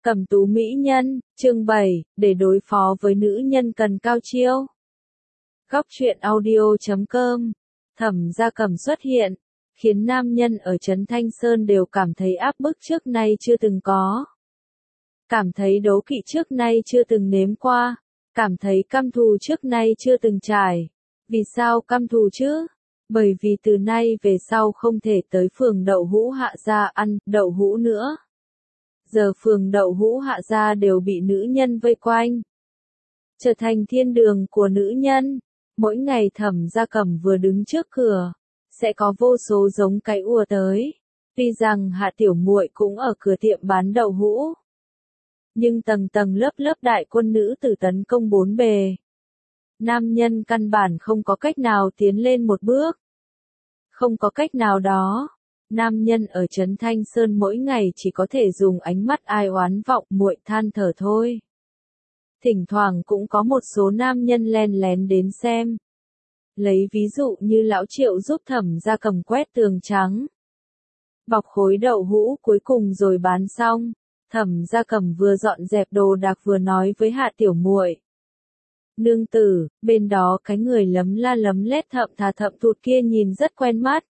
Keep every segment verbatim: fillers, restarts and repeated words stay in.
Cẩm tú mỹ nhân, chương bảy, để đối phó với nữ nhân cần cao chiêu. Góc truyện audio chấm com. Thẩm Gia Cẩm xuất hiện, khiến nam nhân ở Trấn Thanh Sơn đều cảm thấy áp bức trước nay chưa từng có. Cảm thấy đố kỵ trước nay chưa từng nếm qua, cảm thấy căm thù trước nay chưa từng trải. Vì sao căm thù chứ? Bởi vì từ nay về sau không thể tới phường đậu hũ Hạ Gia ăn đậu hũ nữa. Giờ phường đậu hũ Hạ Gia đều bị nữ nhân vây quanh, trở thành thiên đường của nữ nhân. Mỗi ngày Thẩm Gia Cẩm vừa đứng trước cửa, sẽ có vô số giống cái ùa tới. Tuy rằng Hạ tiểu muội cũng ở cửa tiệm bán đậu hũ, nhưng tầng tầng lớp lớp đại quân nữ tử tấn công bốn bề. Nam nhân căn bản không có cách nào tiến lên một bước. Không có cách nào đó, nam nhân ở Trấn Thanh Sơn mỗi ngày chỉ có thể dùng ánh mắt ai oán vọng muội than thở thôi. Thỉnh thoảng cũng có một số nam nhân len lén đến xem. Lấy ví dụ như lão Triệu giúp Thẩm Gia Cẩm quét tường trắng, bọc khối đậu hũ cuối cùng rồi bán xong. Thẩm Gia Cẩm vừa dọn dẹp đồ đạc vừa nói với Hạ tiểu muội: "Nương tử, bên đó cái người lấm la lấm lét thậm thà thậm thụt kia nhìn rất quen mắt."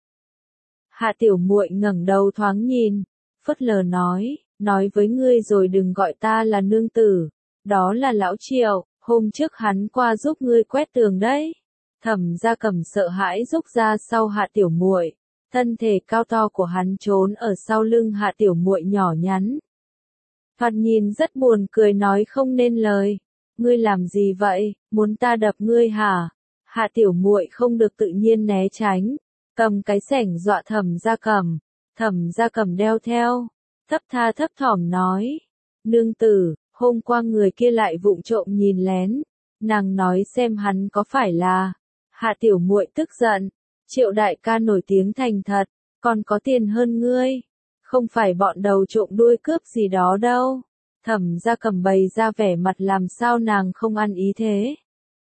Hạ tiểu muội ngẩng đầu thoáng nhìn, phớt lờ nói: "Nói với ngươi rồi đừng gọi ta là nương tử, đó là lão Triệu, hôm trước hắn qua giúp ngươi quét tường đấy." Thẩm Gia Cẩm sợ hãi rúc ra sau Hạ tiểu muội, thân thể cao to của hắn trốn ở sau lưng Hạ tiểu muội nhỏ nhắn. Thoạt nhìn rất buồn cười nói không nên lời. "Ngươi làm gì vậy, muốn ta đập ngươi hả?" Hạ tiểu muội không được tự nhiên né tránh, cầm cái xẻng dọa Thẩm Gia Cẩm. Thẩm Gia Cẩm đeo theo, thấp tha thấp thỏm nói: "Nương tử, hôm qua người kia lại vụng trộm nhìn lén, nàng nói xem hắn có phải là..." Hạ tiểu muội tức giận: "Triệu đại ca nổi tiếng thành thật, còn có tiền hơn ngươi, không phải bọn đầu trộm đuôi cướp gì đó đâu." Thẩm Gia Cẩm bày ra vẻ mặt làm sao nàng không ăn ý thế.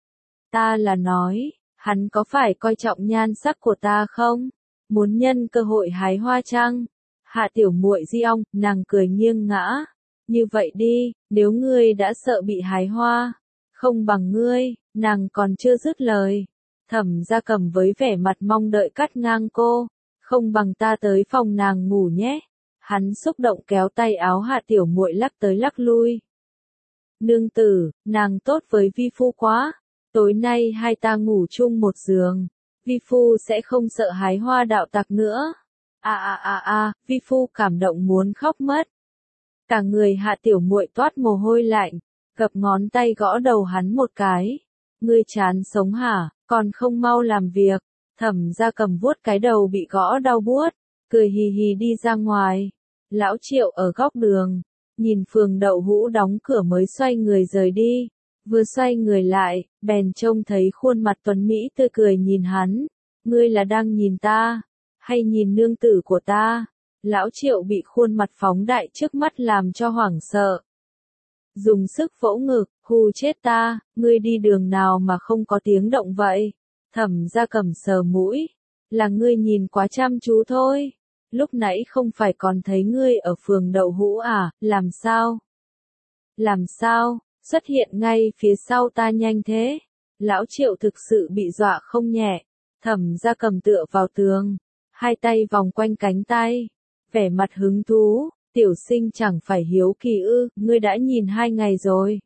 "Ta là nói, hắn có phải coi trọng nhan sắc của ta không? Muốn nhân cơ hội hái hoa chăng?" Hạ tiểu muội di ong, nàng cười nghiêng ngã: "Như vậy đi, nếu ngươi đã sợ bị hái hoa, không bằng ngươi." Nàng còn chưa dứt lời, Thẩm Gia Cẩm với vẻ mặt mong đợi cắt ngang cô: "Không bằng ta tới phòng nàng ngủ nhé." Hắn xúc động kéo tay áo Hạ tiểu muội lắc tới lắc lui. "Nương tử, nàng tốt với vi phu quá, tối nay hai ta ngủ chung một giường, vi phu sẽ không sợ hái hoa đạo tặc nữa." A a a a, vi phu cảm động muốn khóc mất. Cả người Hạ tiểu muội toát mồ hôi lạnh, gập ngón tay gõ đầu hắn một cái: "Ngươi chán sống hả, còn không mau làm việc." Thẩm Gia Cẩm vuốt cái đầu bị gõ đau buốt, cười hì hì đi ra ngoài. Lão Triệu ở góc đường, nhìn phường đậu hũ đóng cửa mới xoay người rời đi. Vừa xoay người lại, bèn trông thấy khuôn mặt tuấn mỹ tươi cười nhìn hắn. "Ngươi là đang nhìn ta, hay nhìn nương tử của ta?" Lão Triệu bị khuôn mặt phóng đại trước mắt làm cho hoảng sợ. Dùng sức vỗ ngực: "Hù chết ta, ngươi đi đường nào mà không có tiếng động vậy?" Thẩm Gia Cẩm sờ mũi: "Là ngươi nhìn quá chăm chú thôi. Lúc nãy không phải còn thấy ngươi ở phường đậu hũ à, làm sao? Làm sao, xuất hiện ngay phía sau ta nhanh thế?" Lão Triệu thực sự bị dọa không nhẹ. Thẩm Gia Cẩm tựa vào tường, hai tay vòng quanh cánh tay, vẻ mặt hứng thú: "Tiểu sinh chẳng phải hiếu kỳ ư, ngươi đã nhìn hai ngày rồi.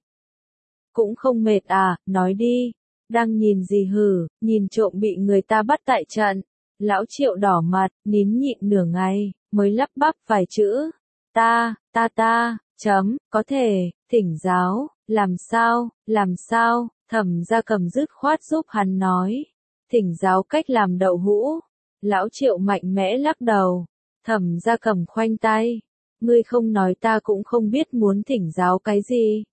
Cũng không mệt à, nói đi, đang nhìn gì hử?" "Nhìn trộm bị người ta bắt tại trận." Lão Triệu đỏ mặt, nín nhịn nửa ngày, mới lắp bắp vài chữ: "Ta, ta ta, chấm, có thể, thỉnh giáo." "Làm sao, làm sao?" Thẩm Gia Cẩm dứt khoát giúp hắn nói: "Thỉnh giáo cách làm đậu hũ." Lão Triệu mạnh mẽ lắc đầu. Thẩm Gia Cẩm khoanh tay: "Ngươi không nói ta cũng không biết muốn thỉnh giáo cái gì."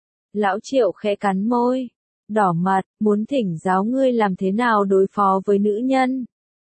Lão Triệu khẽ cắn môi, đỏ mặt: "Muốn thỉnh giáo ngươi làm thế nào đối phó với nữ nhân."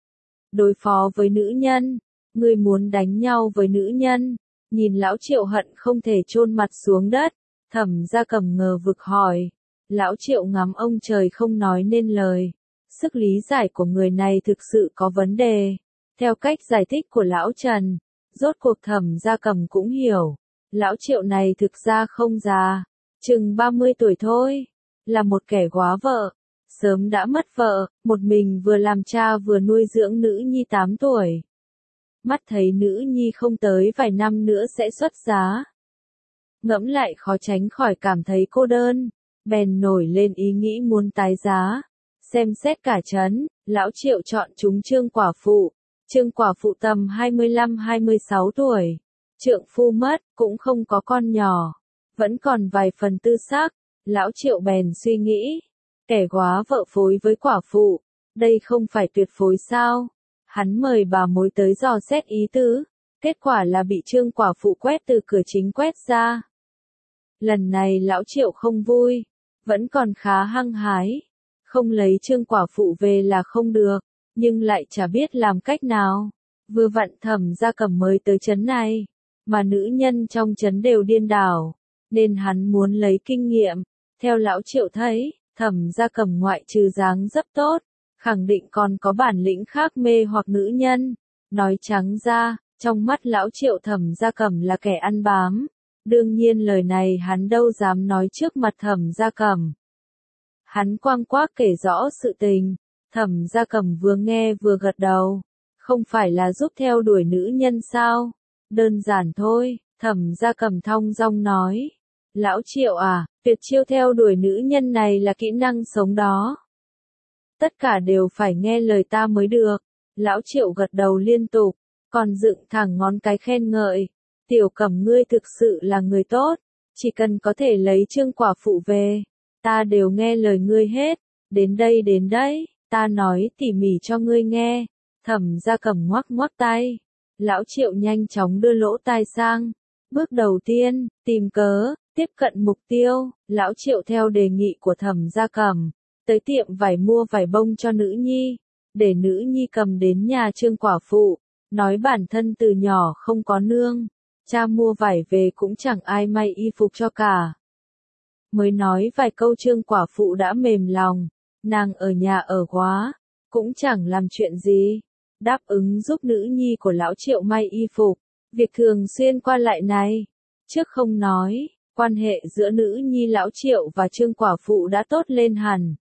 "Đối phó với nữ nhân? Ngươi muốn đánh nhau với nữ nhân?" Nhìn Lão Triệu hận không thể chôn mặt xuống đất, Thẩm Gia Cẩm ngờ vực hỏi. Lão Triệu ngắm ông trời không nói nên lời. Sức lý giải của người này thực sự có vấn đề. Theo cách giải thích của Lão Trần, rốt cuộc Thẩm Gia Cẩm cũng hiểu. Lão Triệu này thực ra không già, chừng ba mươi tuổi thôi, là một kẻ góa vợ, sớm đã mất vợ, một mình vừa làm cha vừa nuôi dưỡng nữ nhi tám tuổi. Mắt thấy nữ nhi không tới vài năm nữa sẽ xuất giá. Ngẫm lại khó tránh khỏi cảm thấy cô đơn, bèn nổi lên ý nghĩ muốn tái giá. Xem xét cả trấn, lão Triệu chọn chúng Trương quả phụ. Trương quả phụ tầm hai mươi lăm hai mươi sáu tuổi. Trượng phu mất, cũng không có con nhỏ. Vẫn còn vài phần tư xác, lão Triệu bèn suy nghĩ. Kẻ góa vợ phối với quả phụ, đây không phải tuyệt phối sao? Hắn mời bà mối tới dò xét ý tứ, kết quả là bị Trương quả phụ quét từ cửa chính quét ra. Lần này lão Triệu không vui, vẫn còn khá hăng hái, không lấy Trương quả phụ về là không được, nhưng lại chả biết làm cách nào. Vừa vặn Thẩm Gia Cẩm mới tới trấn này, mà nữ nhân trong trấn đều điên đảo, nên hắn muốn lấy kinh nghiệm. Theo lão Triệu thấy, Thẩm Gia Cẩm ngoại trừ dáng dấp tốt, khẳng định còn có bản lĩnh khác mê hoặc nữ nhân. Nói trắng ra, trong mắt lão Triệu Thẩm Gia Cẩm là kẻ ăn bám. Đương nhiên lời này hắn đâu dám nói trước mặt Thẩm Gia Cẩm. Hắn quang quác kể rõ sự tình, Thẩm Gia Cẩm vừa nghe vừa gật đầu. Không phải là giúp theo đuổi nữ nhân sao? Đơn giản thôi, Thẩm Gia Cẩm thong dong nói. Lão Triệu à, tuyệt chiêu theo đuổi nữ nhân này là kỹ năng sống đó. Tất cả đều phải nghe lời ta mới được. Lão Triệu gật đầu liên tục, còn dựng thẳng ngón cái khen ngợi. Tiểu Cẩm ngươi thực sự là người tốt, chỉ cần có thể lấy Trương quả phụ về, ta đều nghe lời ngươi hết. Đến đây đến đây, ta nói tỉ mỉ cho ngươi nghe. Thẩm Gia Cẩm ngoắc ngoắc tay. Lão Triệu nhanh chóng đưa lỗ tai sang. Bước đầu tiên, tìm cớ, tiếp cận mục tiêu. Lão Triệu theo đề nghị của Thẩm Gia Cẩm, tới tiệm vải mua vải bông cho nữ nhi, để nữ nhi cầm đến nhà Trương quả phụ, nói bản thân từ nhỏ không có nương, cha mua vải về cũng chẳng ai may y phục cho cả. Mới nói vài câu Trương quả phụ đã mềm lòng, nàng ở nhà ở quá, cũng chẳng làm chuyện gì, đáp ứng giúp nữ nhi của lão Triệu may y phục, việc thường xuyên qua lại này. Trước không nói, quan hệ giữa nữ nhi lão Triệu và Trương quả phụ đã tốt lên hẳn.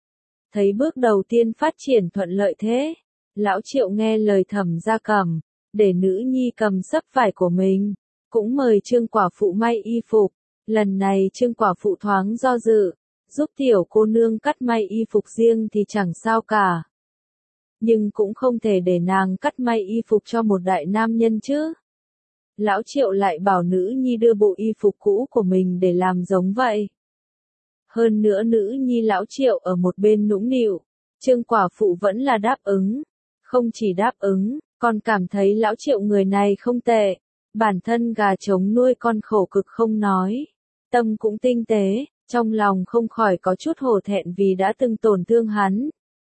Thấy bước đầu tiên phát triển thuận lợi thế, lão Triệu nghe lời Thẩm Gia Cẩm, để nữ nhi cầm sấp vải của mình, cũng mời Trương quả phụ may y phục. Lần này Trương quả phụ thoáng do dự, giúp tiểu cô nương cắt may y phục riêng thì chẳng sao cả. Nhưng cũng không thể để nàng cắt may y phục cho một đại nam nhân chứ. Lão Triệu lại bảo nữ nhi đưa bộ y phục cũ của mình để làm giống vậy. Hơn nữa nữ nhi lão Triệu ở một bên nũng nịu, Trương quả phụ vẫn là đáp ứng. Không chỉ đáp ứng, còn cảm thấy lão Triệu người này không tệ. Bản thân gà trống nuôi con khổ cực không nói, tâm cũng tinh tế, trong lòng không khỏi có chút hổ thẹn vì đã từng tổn thương hắn.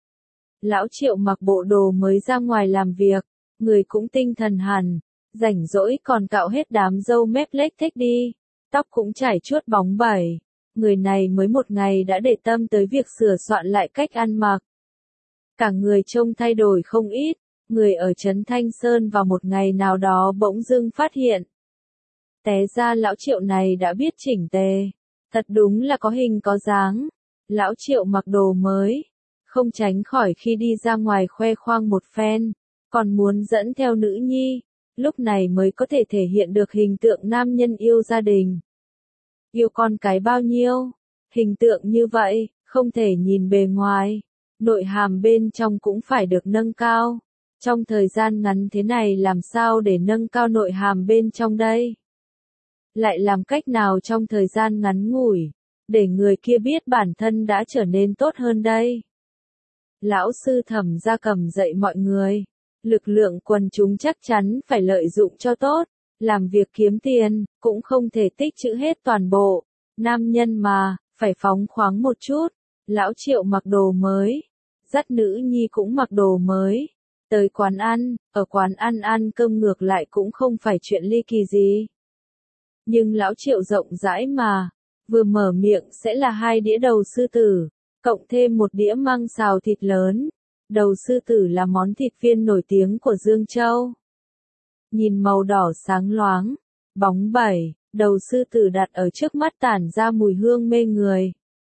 Lão Triệu mặc bộ đồ mới ra ngoài làm việc, người cũng tinh thần hẳn, rảnh rỗi còn cạo hết đám râu mép lếch thếch đi, tóc cũng chải chuốt bóng bẩy. Người này mới một ngày đã để tâm tới việc sửa soạn lại cách ăn mặc. Cả người trông thay đổi không ít, người ở trấn Thanh Sơn vào một ngày nào đó bỗng dưng phát hiện. Té ra lão Triệu này đã biết chỉnh tề, thật đúng là có hình có dáng. Lão Triệu mặc đồ mới, không tránh khỏi khi đi ra ngoài khoe khoang một phen, còn muốn dẫn theo nữ nhi, lúc này mới có thể thể hiện được hình tượng nam nhân yêu gia đình. Yêu con cái bao nhiêu, hình tượng như vậy, không thể nhìn bề ngoài, nội hàm bên trong cũng phải được nâng cao. Trong thời gian ngắn thế này làm sao để nâng cao nội hàm bên trong đây? Lại làm cách nào trong thời gian ngắn ngủi, để người kia biết bản thân đã trở nên tốt hơn đây? Lão sư Thẩm Gia Cẩm dạy mọi người, lực lượng quần chúng chắc chắn phải lợi dụng cho tốt, làm việc kiếm tiền, cũng không thể tích trữ hết toàn bộ. Nam nhân mà, phải phóng khoáng một chút. Lão Triệu mặc đồ mới, dắt nữ nhi cũng mặc đồ mới. Tới quán ăn, ở quán ăn ăn cơm ngược lại cũng không phải chuyện ly kỳ gì. Nhưng lão Triệu rộng rãi mà, vừa mở miệng sẽ là hai đĩa đầu sư tử, cộng thêm một đĩa măng xào thịt lớn. Đầu sư tử là món thịt viên nổi tiếng của Dương Châu. Nhìn màu đỏ sáng loáng, bóng bẩy, đầu sư tử đặt ở trước mắt tản ra mùi hương mê người.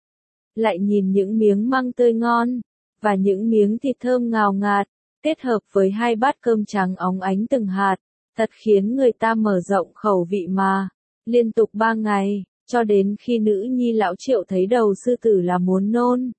Lại nhìn những miếng măng tươi ngon, và những miếng thịt thơm ngào ngạt, kết hợp với hai bát cơm trắng óng ánh từng hạt, thật khiến người ta mở rộng khẩu vị mà. Liên tục ba ngày, cho đến khi nữ nhi lão Triệu thấy đầu sư tử là muốn nôn.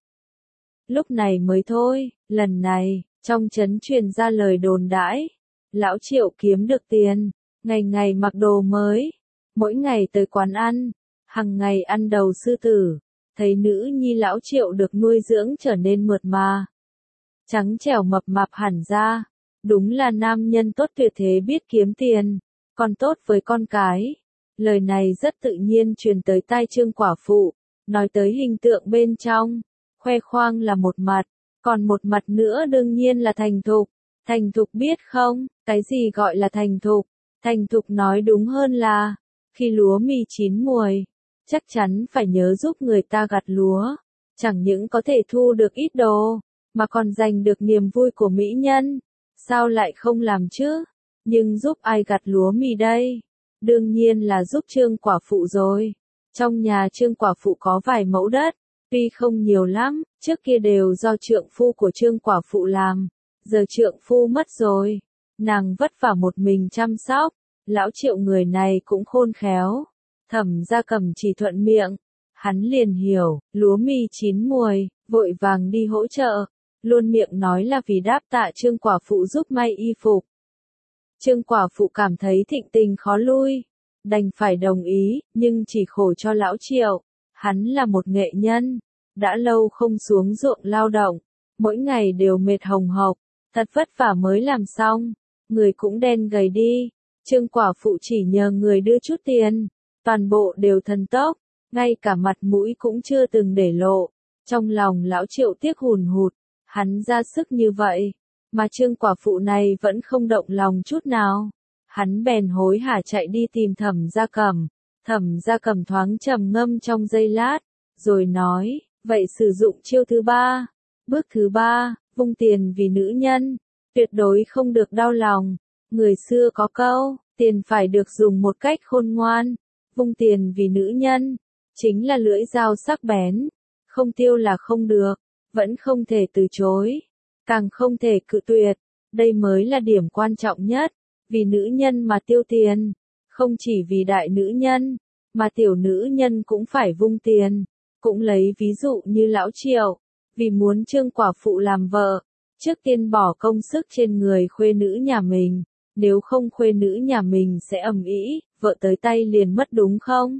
Lúc này mới thôi, lần này, trong trấn truyền ra lời đồn đãi. Lão Triệu kiếm được tiền, ngày ngày mặc đồ mới, mỗi ngày tới quán ăn, hằng ngày ăn đầu sư tử, thấy nữ nhi lão Triệu được nuôi dưỡng trở nên mượt mà. Trắng trẻo mập mạp hẳn ra, đúng là nam nhân tốt tuyệt thế biết kiếm tiền, còn tốt với con cái. Lời này rất tự nhiên truyền tới tai Trương quả phụ, nói tới hình tượng bên trong, khoe khoang là một mặt, còn một mặt nữa đương nhiên là thành thục. Thành thục biết không, cái gì gọi là thành thục? Thành thục nói đúng hơn là, khi lúa mì chín muồi, chắc chắn phải nhớ giúp người ta gặt lúa, chẳng những có thể thu được ít đồ, mà còn giành được niềm vui của mỹ nhân. Sao lại không làm chứ? Nhưng giúp ai gặt lúa mì đây? Đương nhiên là giúp Trương quả phụ rồi. Trong nhà Trương quả phụ có vài mẫu đất, tuy không nhiều lắm, trước kia đều do trượng phu của Trương quả phụ làm. Giờ trượng phu mất rồi, nàng vất vả một mình chăm sóc, lão Triệu người này cũng khôn khéo. Thẩm Gia Cầm chỉ thuận miệng, hắn liền hiểu, lúa mì chín muồi, vội vàng đi hỗ trợ, luôn miệng nói là vì đáp tạ Trương quả phụ giúp may y phục. Trương quả phụ cảm thấy thịnh tình khó lui, đành phải đồng ý, nhưng chỉ khổ cho lão Triệu, hắn là một nghệ nhân, đã lâu không xuống ruộng lao động, mỗi ngày đều mệt hồng hộc. Thật vất vả mới làm xong, người cũng đen gầy đi. Trương quả phụ chỉ nhờ người đưa chút tiền, toàn bộ đều thần tốc, ngay cả mặt mũi cũng chưa từng để lộ. Trong lòng lão Triệu tiếc hùn hụt, hắn ra sức như vậy, mà Trương quả phụ này vẫn không động lòng chút nào. Hắn bèn hối hả chạy đi tìm Thẩm Gia Cầm. Thẩm Gia Cầm thoáng trầm ngâm trong giây lát, rồi nói, vậy sử dụng chiêu thứ ba. Bước thứ ba, vung tiền vì nữ nhân, tuyệt đối không được đau lòng. Người xưa có câu, tiền phải được dùng một cách khôn ngoan. Vung tiền vì nữ nhân, chính là lưỡi dao sắc bén, không tiêu là không được, vẫn không thể từ chối, càng không thể cự tuyệt. Đây mới là điểm quan trọng nhất, vì nữ nhân mà tiêu tiền, không chỉ vì đại nữ nhân, mà tiểu nữ nhân cũng phải vung tiền. Cũng lấy ví dụ như lão Triệu, vì muốn Trương quả phụ làm vợ, trước tiên bỏ công sức trên người khuê nữ nhà mình, nếu không khuê nữ nhà mình sẽ ầm ĩ, vợ tới tay liền mất đúng không?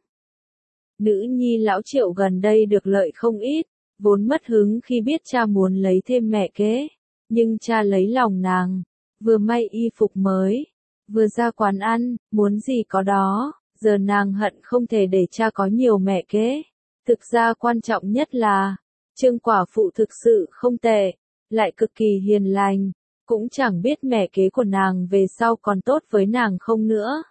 Nữ nhi lão Triệu gần đây được lợi không ít, vốn mất hứng khi biết cha muốn lấy thêm mẹ kế, nhưng cha lấy lòng nàng, vừa may y phục mới, vừa ra quán ăn, muốn gì có đó, giờ nàng hận không thể để cha có nhiều mẹ kế. Thực ra quan trọng nhất là, Trương quả phụ thực sự không tệ, lại cực kỳ hiền lành, cũng chẳng biết mẹ kế của nàng về sau còn tốt với nàng không nữa.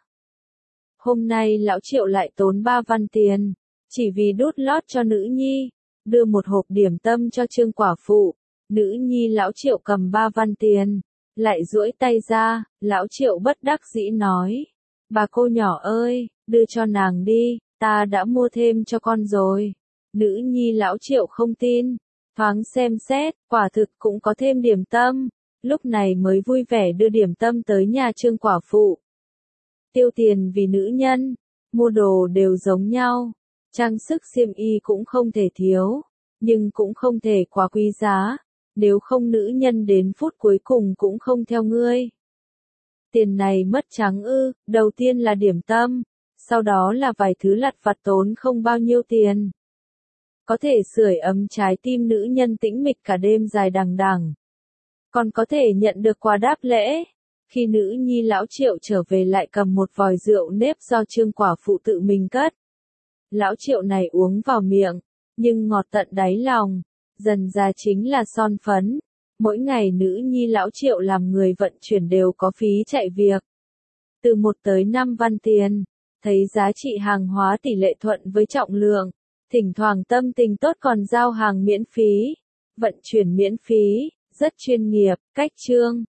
Hôm nay lão Triệu lại tốn ba văn tiền, chỉ vì đút lót cho nữ nhi, đưa một hộp điểm tâm cho Trương quả phụ. Nữ nhi lão Triệu cầm ba văn tiền, lại duỗi tay ra, lão Triệu bất đắc dĩ nói, bà cô nhỏ ơi, đưa cho nàng đi, ta đã mua thêm cho con rồi. Nữ nhi lão Triệu không tin, thoáng xem xét, quả thực cũng có thêm điểm tâm, lúc này mới vui vẻ đưa điểm tâm tới nhà Trương quả phụ. Tiêu tiền vì nữ nhân, mua đồ đều giống nhau, trang sức xiêm y cũng không thể thiếu, nhưng cũng không thể quá quý giá, nếu không nữ nhân đến phút cuối cùng cũng không theo ngươi. Tiền này mất trắng ư, đầu tiên là điểm tâm, sau đó là vài thứ lặt vặt tốn không bao nhiêu tiền. Có thể sưởi ấm trái tim nữ nhân tĩnh mịch cả đêm dài đằng đằng. Còn có thể nhận được quà đáp lễ. Khi nữ nhi lão Triệu trở về lại cầm một vòi rượu nếp do Trương quả phụ tự mình cất. Lão Triệu này uống vào miệng, nhưng ngọt tận đáy lòng, dần ra chính là son phấn. Mỗi ngày nữ nhi lão Triệu làm người vận chuyển đều có phí chạy việc. Từ một tới năm văn tiền, thấy giá trị hàng hóa tỷ lệ thuận với trọng lượng. Thỉnh thoảng tâm tình tốt còn giao hàng miễn phí, vận chuyển miễn phí, rất chuyên nghiệp. Cách chương